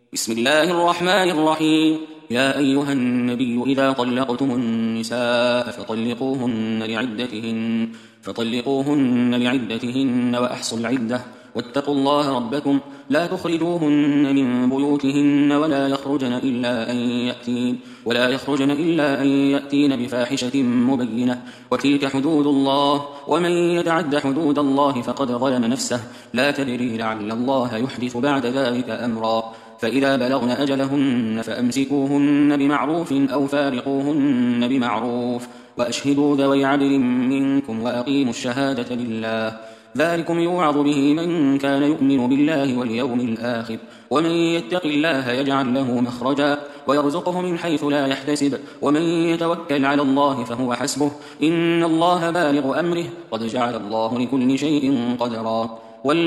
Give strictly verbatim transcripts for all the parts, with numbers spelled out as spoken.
بسم الله الرحمن الرحيم. يا أيها النبي إذا طلقتم النساء فطلقوهن لعدتهن فطلقوهن لعدتهن وأحصوا العدة واتقوا الله ربكم لا تخرجوهن من بيوتهن ولا يخرجن إلا أن يأتين ولا يخرجن إلا أن يأتين بفاحشة مبينة وتلك حدود الله ومن يتعد حدود الله فقد ظلم نفسه لا تدري لعل الله يحدث بعد ذلك أمرا. فإذا بلغن أجلهن فأمسكوهن بمعروف أو فارقوهن بمعروف وأشهدوا ذوي عدل منكم وأقيموا الشهادة لله ذلكم يوعظ به من كان يؤمن بالله واليوم الآخر ومن يتق الله يجعل له مخرجا ويرزقه من حيث لا يحتسب ومن يتوكل على الله فهو حسبه إن الله بالغ أمره قد جعل الله لكل شيء قدرا.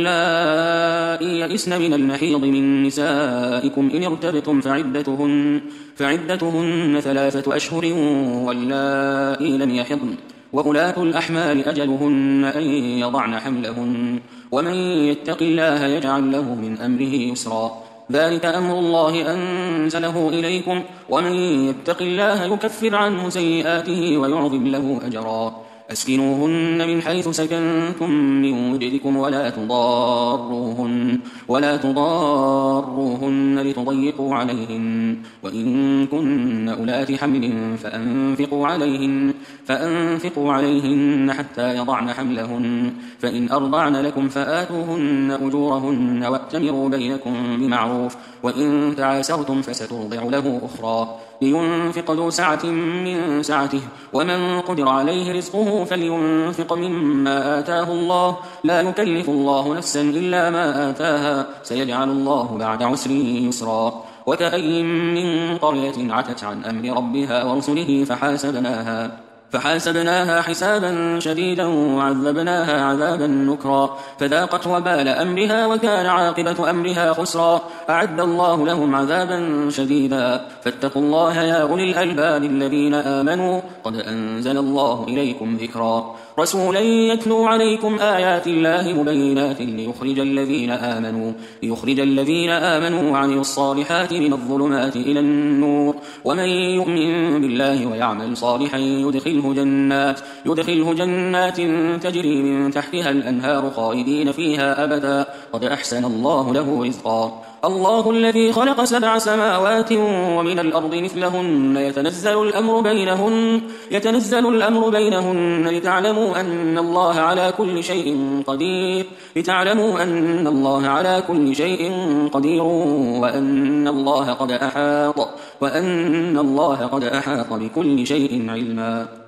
واللائي يئسن من المحيض من نسائكم إن ارتبتم فعدتهن, فعدتهن ثلاثة أشهر واللائي لم يحضن وأولاة الأحمال أجلهن أن يضعن حملهن ومن يتق الله يجعل له من أمره يسرا ذلك أمر الله أنزله إليكم ومن يتق الله يكفر عنه سيئاته ويعظم له أجرا. أسكنوهن من حيث سكنتم من وجدكم ولا تضاروهن ولا تضاروهن لتضيقوا عليهن وإن كن أولات حمل فأنفقوا عليهن فأنفقوا عليهن حتى يضعن حملهن فإن أرضعن لكم فآتوهن أجورهن وأتمروا بينكم بمعروف وإن تعاسرتم فسترضع له أخرى لينفق ذو سعة من سعته ومن قدر عليه رزقه فلينفق مما آتاه الله لا يكلف الله نفسا إلا ما آتاها سيجعل الله بعد عسر يسرا. وكأي من قرية عتت عن أمر ربها ورسله فحاسبناها فحاسبناها حسابا شديدا وعذبناها عذابا نكرا فذاقت وبال أمرها وكان عاقبة أمرها خسرا. أعد الله لهم عذابا شديدا فاتقوا الله يا أولي الألباب الذين آمنوا قد أنزل الله إليكم ذكرا رسولا يتلو عليكم آيات الله مبينات ليخرج الذين آمنوا ليخرج الذين آمنوا وعملوا الصالحات من الظلمات إلى النور ومن يؤمن بالله ويعمل صالحا يدخله جنات يدخله جنات تجري من تحتها الأنهار خالدين فيها أبدا قد أحسن الله له رزقا. الله الذي خلق سبع سماوات ومن الأرض مثلهن يتنزل الأمر بينهن يتنزل الأمر بينهن لتعلموا أن الله على كل شيء قدير لتعلموا أن الله على كل شيء قدير وأن الله قد أحاط وأن الله قد أحاط بكل شيء علما.